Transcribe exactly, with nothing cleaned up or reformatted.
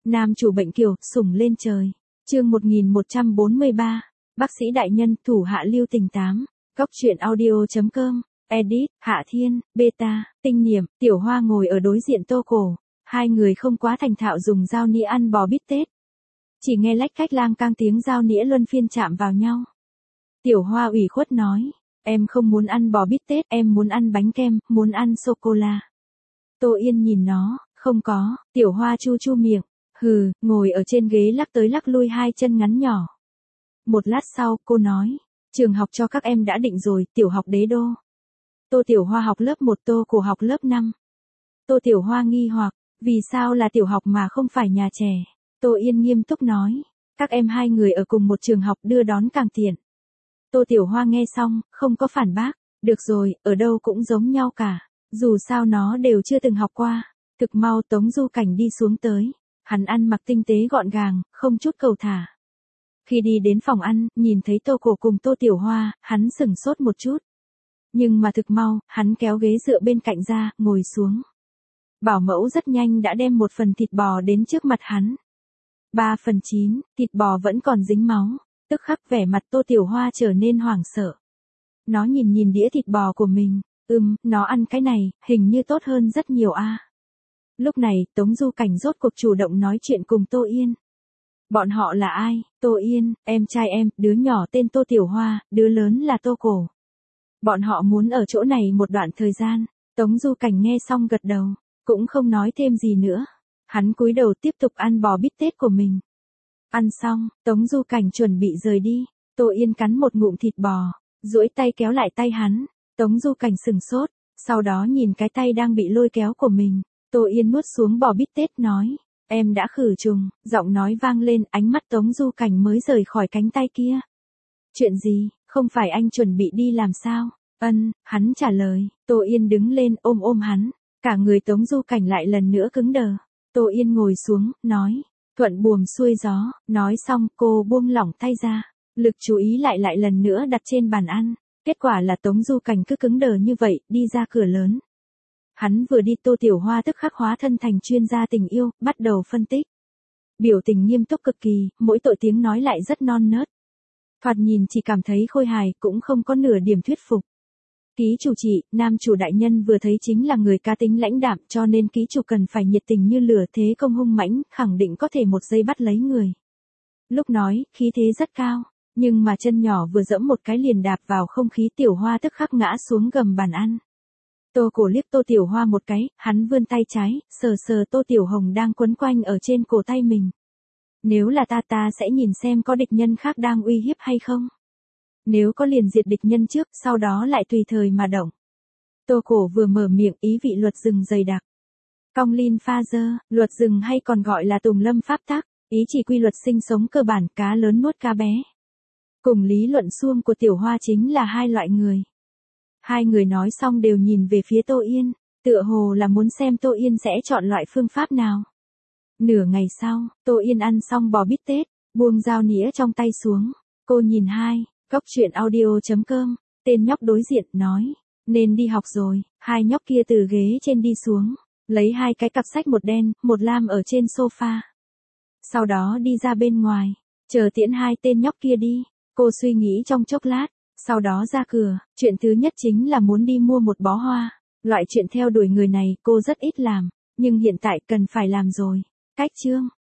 Nam chủ bệnh kiều, sủng lên trời. Chương một nghìn một trăm bốn mươi ba. Bác sĩ đại nhân, thủ hạ lưu tình tám. Góc truyện audio chấm com. Edit, Hạ Thiên, Beta, Tinh Niệm, Tiểu Hoa ngồi ở đối diện Tô Cổ. Hai người không quá thành thạo dùng dao nĩa ăn bò bít tết. Chỉ nghe lách cách lang cang tiếng dao nĩa luân phiên chạm vào nhau. Tiểu Hoa ủy khuất nói, em không muốn ăn bò bít tết, em muốn ăn bánh kem, muốn ăn sô-cô-la. Tô Yên nhìn nó, không có, Tiểu Hoa chu chu miệng, hừ, ngồi ở trên ghế lắc tới lắc lui hai chân ngắn nhỏ. Một lát sau, cô nói, trường học cho các em đã định rồi, tiểu học Đế Đô. Tô Tiểu Hoa học lớp một, Tô Cổ học lớp năm. Tô Tiểu Hoa nghi hoặc, vì sao là tiểu học mà không phải nhà trẻ? Tô Yên nghiêm túc nói, các em hai người ở cùng một trường học đưa đón càng tiện. Tô Tiểu Hoa nghe xong, không có phản bác, được rồi, ở đâu cũng giống nhau cả, dù sao nó đều chưa từng học qua. Thực mau Tống Du Cảnh đi xuống tới, hắn ăn mặc tinh tế gọn gàng, không chút cầu thả. Khi đi đến phòng ăn, nhìn thấy Tô Cổ cùng Tô Tiểu Hoa, hắn sửng sốt một chút. Nhưng mà thực mau, hắn kéo ghế dựa bên cạnh ra, ngồi xuống. Bảo mẫu rất nhanh đã đem một phần thịt bò đến trước mặt hắn. Ba phần chín, thịt bò vẫn còn dính máu, tức khắc vẻ mặt Tô Tiểu Hoa trở nên hoảng sợ. Nó nhìn nhìn đĩa thịt bò của mình, ừm, nó ăn cái này, hình như tốt hơn rất nhiều a. Lúc này, Tống Du Cảnh rốt cuộc chủ động nói chuyện cùng Tô Yên. Bọn họ là ai? Tô Yên, em trai em, đứa nhỏ tên Tô Tiểu Hoa, đứa lớn là Tô Cổ. Bọn họ muốn ở chỗ này một đoạn thời gian. Tống Du Cảnh nghe xong gật đầu, cũng không nói thêm gì nữa. Hắn cúi đầu tiếp tục ăn bò bít tết của mình. Ăn xong, Tống Du Cảnh chuẩn bị rời đi. Tô Yên cắn một ngụm thịt bò, duỗi tay kéo lại tay hắn. Tống Du Cảnh sừng sốt, sau đó nhìn cái tay đang bị lôi kéo của mình. Tô Yên nuốt xuống bò bít tết nói, em đã khử trùng, giọng nói vang lên, ánh mắt Tống Du Cảnh mới rời khỏi cánh tay kia. Chuyện gì, không phải anh chuẩn bị đi làm sao? Ân, hắn trả lời. Tô Yên đứng lên ôm ôm hắn, cả người Tống Du Cảnh lại lần nữa cứng đờ. Tô Yên ngồi xuống, nói, thuận buồm xuôi gió, nói xong cô buông lỏng tay ra, lực chú ý lại lại lần nữa đặt trên bàn ăn. Kết quả là Tống Du Cảnh cứ cứng đờ như vậy, đi ra cửa lớn. Hắn vừa đi Tô Tiểu Hoa tức khắc hóa thân thành chuyên gia tình yêu, bắt đầu phân tích. Biểu tình nghiêm túc cực kỳ, mỗi tội tiếng nói lại rất non nớt. Thoạt nhìn chỉ cảm thấy khôi hài, cũng không có nửa điểm thuyết phục. Ký chủ chị, nam chủ đại nhân vừa thấy chính là người cá tính lãnh đạm, cho nên ký chủ cần phải nhiệt tình như lửa, thế công hung mãnh, khẳng định có thể một giây bắt lấy người. Lúc nói, khí thế rất cao, nhưng mà chân nhỏ vừa dẫm một cái liền đạp vào không khí. Tiểu Hoa tức khắc ngã xuống gầm bàn ăn. Tô Cổ liếc Tô Tiểu Hoa một cái, hắn vươn tay trái, sờ sờ Tô Tiểu Hồng đang quấn quanh ở trên cổ tay mình. Nếu là ta ta sẽ nhìn xem có địch nhân khác đang uy hiếp hay không. Nếu có liền diệt địch nhân trước, sau đó lại tùy thời mà động. Tô Cổ vừa mở miệng, ý vị luật rừng dày đặc. Cong lin pha dơ, luật rừng hay còn gọi là tùng lâm pháp tắc, ý chỉ quy luật sinh sống cơ bản, cá lớn nuốt cá bé. Cùng lý luận suông của Tiểu Hoa chính là hai loại người. Hai người nói xong đều nhìn về phía Tô Yên, tựa hồ là muốn xem Tô Yên sẽ chọn loại phương pháp nào. Nửa ngày sau, Tô Yên ăn xong bò bít tết, buông dao nĩa trong tay xuống. Cô nhìn hai, góc truyện audio chấm com, tên nhóc đối diện, nói, nên đi học rồi. Hai nhóc kia từ ghế trên đi xuống, lấy hai cái cặp sách, một đen, một lam ở trên sofa. Sau đó đi ra bên ngoài, chờ tiễn hai tên nhóc kia đi. Cô suy nghĩ trong chốc lát, sau đó ra cửa. Chuyện thứ nhất chính là muốn đi mua một bó hoa. Loại chuyện theo đuổi người này cô rất ít làm, nhưng hiện tại cần phải làm rồi. Cách chương